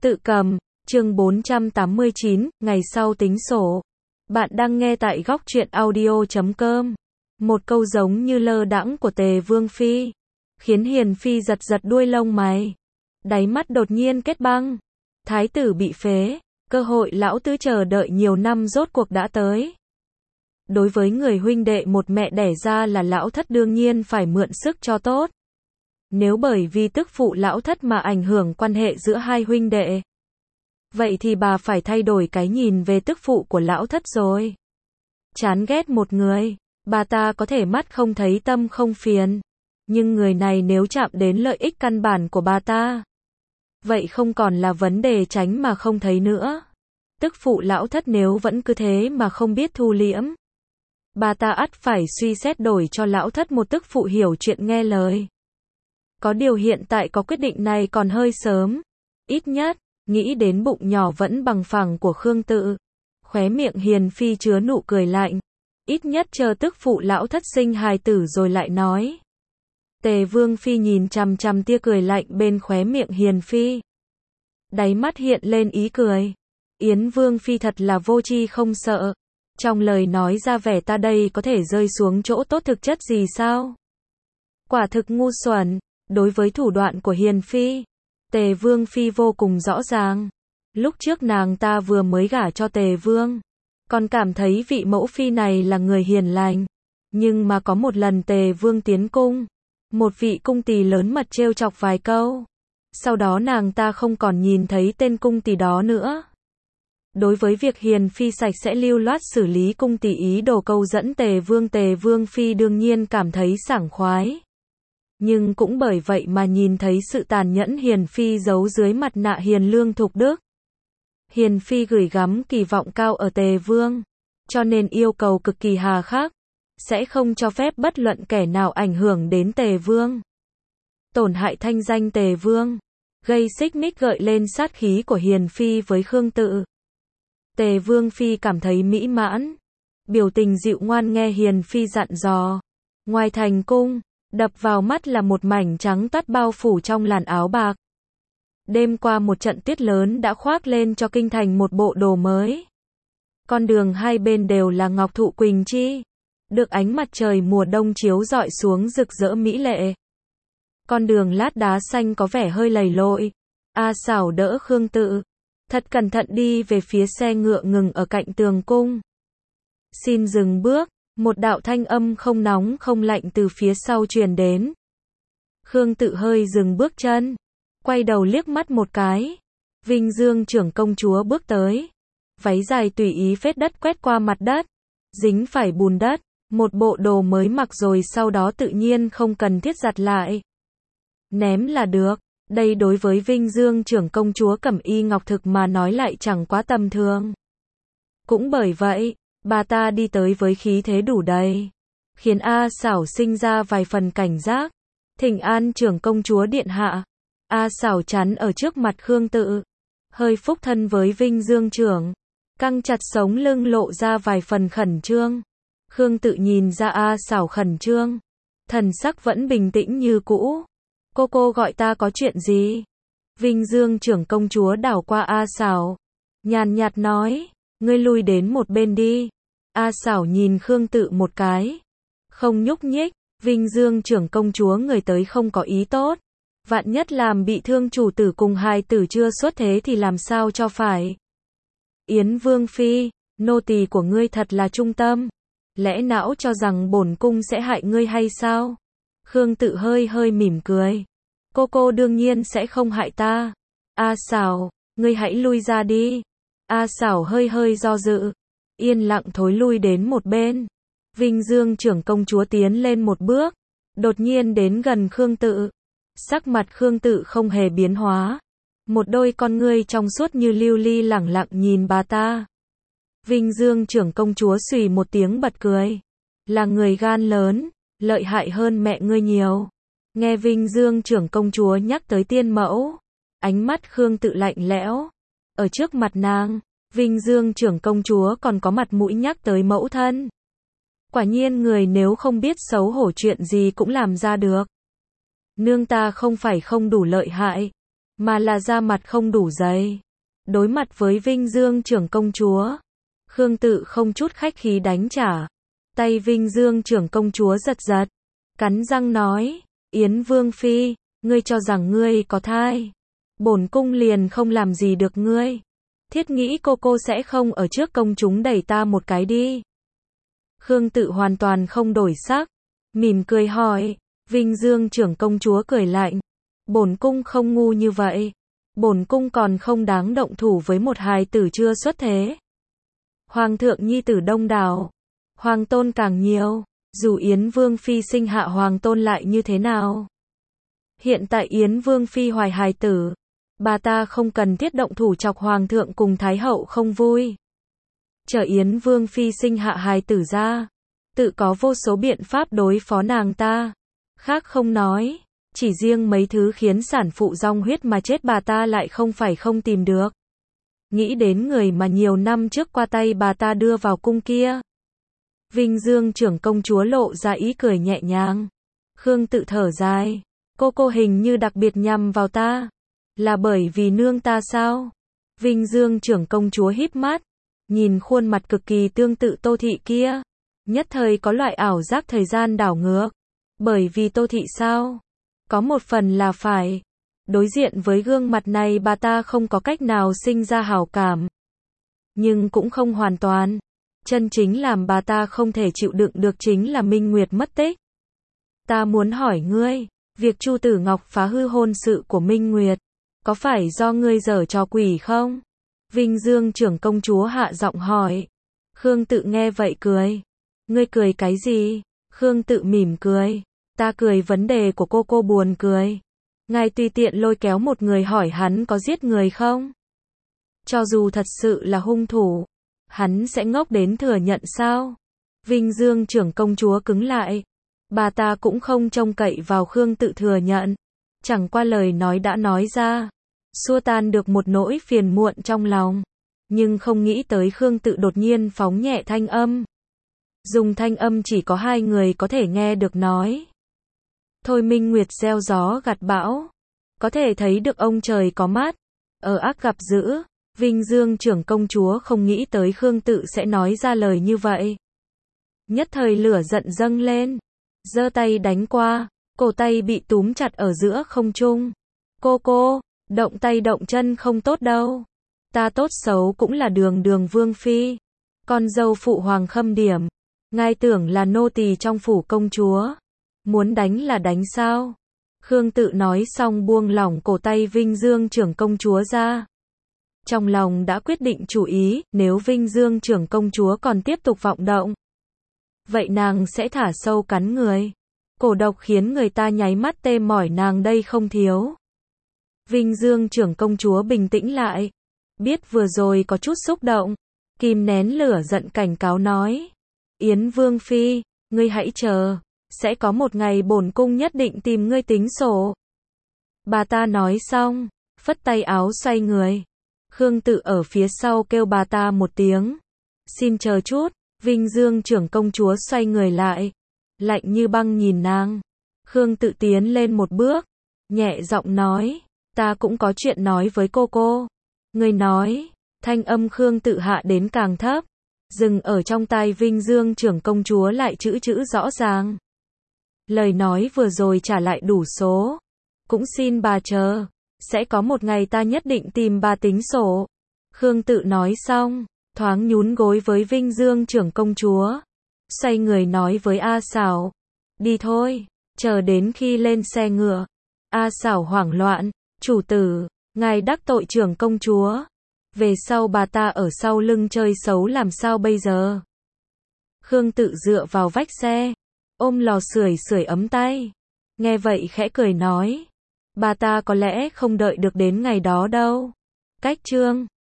Tự cầm, chương 489, ngày sau tính sổ. Bạn đang nghe tại góc truyện audio.com. Một câu giống như lơ đãng của Tề Vương Phi, khiến Hiền Phi giật giật đuôi lông mày. Đáy mắt đột nhiên kết băng. Thái tử bị phế, cơ hội lão tứ chờ đợi nhiều năm rốt cuộc đã tới. Đối với người huynh đệ một mẹ đẻ ra là lão thất đương nhiên phải mượn sức cho tốt. Nếu bởi vì tức phụ lão thất mà ảnh hưởng quan hệ giữa hai huynh đệ, vậy thì bà phải thay đổi cái nhìn về tức phụ của lão thất rồi. Chán ghét một người, bà ta có thể mắt không thấy tâm không phiền, nhưng người này nếu chạm đến lợi ích căn bản của bà ta, vậy không còn là vấn đề tránh mà không thấy nữa. Tức phụ lão thất nếu vẫn cứ thế mà không biết thu liễm, bà ta ắt phải suy xét đổi cho lão thất một tức phụ hiểu chuyện nghe lời. Có điều hiện tại có quyết định này còn hơi sớm. Ít nhất, nghĩ đến bụng nhỏ vẫn bằng phẳng của Khương Tự, khóe miệng Hiền Phi chứa nụ cười lạnh. Ít nhất chờ tức phụ lão thất sinh hài tử rồi lại nói. Tề Vương Phi nhìn chằm chằm tia cười lạnh bên khóe miệng Hiền Phi. Đáy mắt hiện lên ý cười. Yến Vương Phi thật là vô tri không sợ. Trong lời nói ra vẻ ta đây có thể rơi xuống chỗ tốt thực chất gì sao? Quả thực ngu xuẩn. Đối với thủ đoạn của Hiền Phi, Tề Vương Phi vô cùng rõ ràng. Lúc trước nàng ta vừa mới gả cho Tề Vương, còn cảm thấy vị mẫu phi này là người hiền lành. Nhưng mà có một lần Tề Vương tiến cung, một vị cung tỳ lớn mật trêu chọc vài câu. Sau đó nàng ta không còn nhìn thấy tên cung tỳ đó nữa. Đối với việc Hiền Phi sạch sẽ lưu loát xử lý cung tỳ ý đồ câu dẫn Tề Vương Phi đương nhiên cảm thấy sảng khoái. Nhưng cũng bởi vậy mà nhìn thấy sự tàn nhẫn Hiền Phi giấu dưới mặt nạ hiền lương thục đức. Hiền Phi gửi gắm kỳ vọng cao ở Tề Vương, cho nên yêu cầu cực kỳ hà khắc, sẽ không cho phép bất luận kẻ nào ảnh hưởng đến Tề Vương, tổn hại thanh danh Tề Vương, gây xích mích gợi lên sát khí của Hiền Phi với Khương Tự. Tề Vương Phi cảm thấy mỹ mãn, biểu tình dịu ngoan nghe Hiền Phi dặn dò. Ngoài thành cung, đập vào mắt là một mảnh trắng toát bao phủ trong làn áo bạc. Đêm qua một trận tuyết lớn đã khoác lên cho kinh thành một bộ đồ mới. Con đường hai bên đều là ngọc thụ quỳnh chi, được ánh mặt trời mùa đông chiếu rọi xuống rực rỡ mỹ lệ. Con đường lát đá xanh có vẻ hơi lầy lội. A Xảo đỡ Khương Tự, thật cẩn thận đi về phía xe ngựa ngừng ở cạnh tường cung. Xin dừng bước. Một đạo thanh âm không nóng không lạnh từ phía sau truyền đến. Khương Tự hơi dừng bước chân, quay đầu liếc mắt một cái. Vinh Dương trưởng công chúa bước tới, váy dài tùy ý phết đất quét qua mặt đất, dính phải bùn đất, một bộ đồ mới mặc rồi sau đó tự nhiên không cần thiết giặt lại. Ném là được, đây đối với Vinh Dương trưởng công chúa Cẩm Y Ngọc Thực mà nói lại chẳng quá tầm thường. Cũng bởi vậy, bà ta đi tới với khí thế đủ đầy, khiến A Xảo sinh ra vài phần cảnh giác. Thỉnh an trưởng công chúa điện hạ. A Xảo chắn ở trước mặt Khương Tự, hơi phúc thân với Vinh Dương trưởng, căng chặt sống lưng lộ ra vài phần khẩn trương. Khương Tự nhìn ra A Xảo khẩn trương, thần sắc vẫn bình tĩnh như cũ. Cô gọi ta có chuyện gì? Vinh Dương trưởng công chúa đảo qua A Xảo, nhàn nhạt nói, ngươi lui đến một bên đi. A Xảo nhìn Khương Tự một cái, không nhúc nhích. Vinh Dương trưởng công chúa người tới không có ý tốt, vạn nhất làm bị thương chủ tử cùng hài tử chưa xuất thế thì làm sao cho phải. Yến Vương Phi, nô tỳ của ngươi thật là trung tâm, lẽ não cho rằng bổn cung sẽ hại ngươi hay sao? Khương Tự hơi mỉm cười, cô đương nhiên sẽ không hại ta. A Xảo, ngươi hãy lui ra đi. A Xảo hơi do dự, yên lặng thối lui đến một bên. Vinh Dương trưởng công chúa tiến lên một bước, đột nhiên đến gần Khương Tự. Sắc mặt Khương Tự không hề biến hóa, một đôi con ngươi trong suốt như lưu ly lẳng lặng nhìn bà ta. Vinh Dương trưởng công chúa xùy một tiếng bật cười, là người gan lớn, lợi hại hơn mẹ ngươi nhiều. Nghe Vinh Dương trưởng công chúa nhắc tới tiên mẫu, ánh mắt Khương Tự lạnh lẽo. Ở trước mặt nàng, Vinh Dương trưởng công chúa còn có mặt mũi nhắc tới mẫu thân. Quả nhiên người nếu không biết xấu hổ chuyện gì cũng làm ra được. Nương ta không phải không đủ lợi hại, mà là da mặt không đủ dày. Đối mặt với Vinh Dương trưởng công chúa, Khương Tự không chút khách khí đánh trả. Tay Vinh Dương trưởng công chúa giật giật, cắn răng nói, Yến Vương Phi, ngươi cho rằng ngươi có thai. Bổn cung liền không làm gì được ngươi. Thiết nghĩ cô sẽ không ở trước công chúng đẩy ta một cái đi. Khương Tự hoàn toàn không đổi sắc, mỉm cười hỏi, Vinh Dương trưởng công chúa cười lạnh, bổn cung không ngu như vậy. Bổn cung còn không đáng động thủ với một hài tử chưa xuất thế. Hoàng thượng nhi tử đông đảo, hoàng tôn càng nhiều, dù Yến Vương Phi sinh hạ hoàng tôn lại như thế nào. Hiện tại Yến Vương Phi hoài hài tử, bà ta không cần thiết động thủ chọc hoàng thượng cùng thái hậu không vui. Chờ Yến Vương Phi sinh hạ hài tử ra, tự có vô số biện pháp đối phó nàng ta. Khác không nói, chỉ riêng mấy thứ khiến sản phụ rong huyết mà chết bà ta lại không phải không tìm được. Nghĩ đến người mà nhiều năm trước qua tay bà ta đưa vào cung kia. Vinh Dương trưởng công chúa lộ ra ý cười nhẹ nhàng. Khương Tự thở dài, cô hình như đặc biệt nhằm vào ta. Là bởi vì nương ta sao? Vinh Dương trưởng công chúa híp mắt, nhìn khuôn mặt cực kỳ tương tự Tô Thị kia. Nhất thời có loại ảo giác thời gian đảo ngược. Bởi vì Tô Thị sao? Có một phần là phải. Đối diện với gương mặt này bà ta không có cách nào sinh ra hảo cảm. Nhưng cũng không hoàn toàn. Chân chính làm bà ta không thể chịu đựng được chính là Minh Nguyệt mất tích. Ta muốn hỏi ngươi, việc Chu Tử Ngọc phá hư hôn sự của Minh Nguyệt, có phải do ngươi giở trò quỷ không? Vinh Dương trưởng công chúa hạ giọng hỏi. Khương Tự nghe vậy cười. Ngươi cười cái gì? Khương Tự mỉm cười. Ta cười vấn đề của cô buồn cười. Ngài tùy tiện lôi kéo một người hỏi hắn có giết người không? Cho dù thật sự là hung thủ, hắn sẽ ngốc đến thừa nhận sao? Vinh Dương trưởng công chúa cứng lại. Bà ta cũng không trông cậy vào Khương Tự thừa nhận. Chẳng qua lời nói đã nói ra, xua tan được một nỗi phiền muộn trong lòng. Nhưng không nghĩ tới Khương Tự đột nhiên phóng nhẹ thanh âm. Dùng thanh âm chỉ có hai người có thể nghe được nói. Thôi Minh Nguyệt gieo gió gặt bão. Có thể thấy được ông trời có mắt. Ở ác gặp dữ. Vinh Dương trưởng công chúa không nghĩ tới Khương Tự sẽ nói ra lời như vậy. Nhất thời lửa giận dâng lên. Giơ tay đánh qua. Cổ tay bị túm chặt ở giữa không trung. Cô, động tay động chân không tốt đâu. Ta tốt xấu cũng là đường vương phi. Con dâu phụ hoàng Khâm Điểm. Ngài tưởng là nô tỳ trong phủ công chúa. Muốn đánh là đánh sao? Khương Tự nói xong buông lỏng cổ tay Vinh Dương trưởng công chúa ra. Trong lòng đã quyết định chủ ý, nếu Vinh Dương trưởng công chúa còn tiếp tục vọng động, vậy nàng sẽ thả sâu cắn người. Cổ độc khiến người ta nháy mắt tê mỏi nàng đây không thiếu. Vinh Dương trưởng công chúa bình tĩnh lại. Biết vừa rồi có chút xúc động. Kìm nén lửa giận cảnh cáo nói. Yến Vương Phi, ngươi hãy chờ. Sẽ có một ngày bổn cung nhất định tìm ngươi tính sổ. Bà ta nói xong, phất tay áo xoay người. Khương Tự ở phía sau kêu bà ta một tiếng. Xin chờ chút. Vinh Dương trưởng công chúa xoay người lại. Lạnh như băng nhìn nàng. Khương Tự tiến lên một bước. Nhẹ giọng nói. Ta cũng có chuyện nói với cô. Người nói. Thanh âm Khương Tự hạ đến càng thấp. Dừng ở trong tai Vinh Dương trưởng công chúa lại chữ rõ ràng. Lời nói vừa rồi trả lại đủ số. Cũng xin bà chờ. Sẽ có một ngày ta nhất định tìm bà tính sổ. Khương Tự nói xong, thoáng nhún gối với Vinh Dương trưởng công chúa. Xoay người nói với A Xảo. Đi thôi, chờ đến khi lên xe ngựa. A Xảo hoảng loạn. Chủ tử, ngài đắc tội trưởng công chúa. Về sau bà ta ở sau lưng chơi xấu làm sao bây giờ? Khương Tự dựa vào vách xe. Ôm lò sưởi ấm tay. Nghe vậy khẽ cười nói. Bà ta có lẽ không đợi được đến ngày đó đâu. Cách chương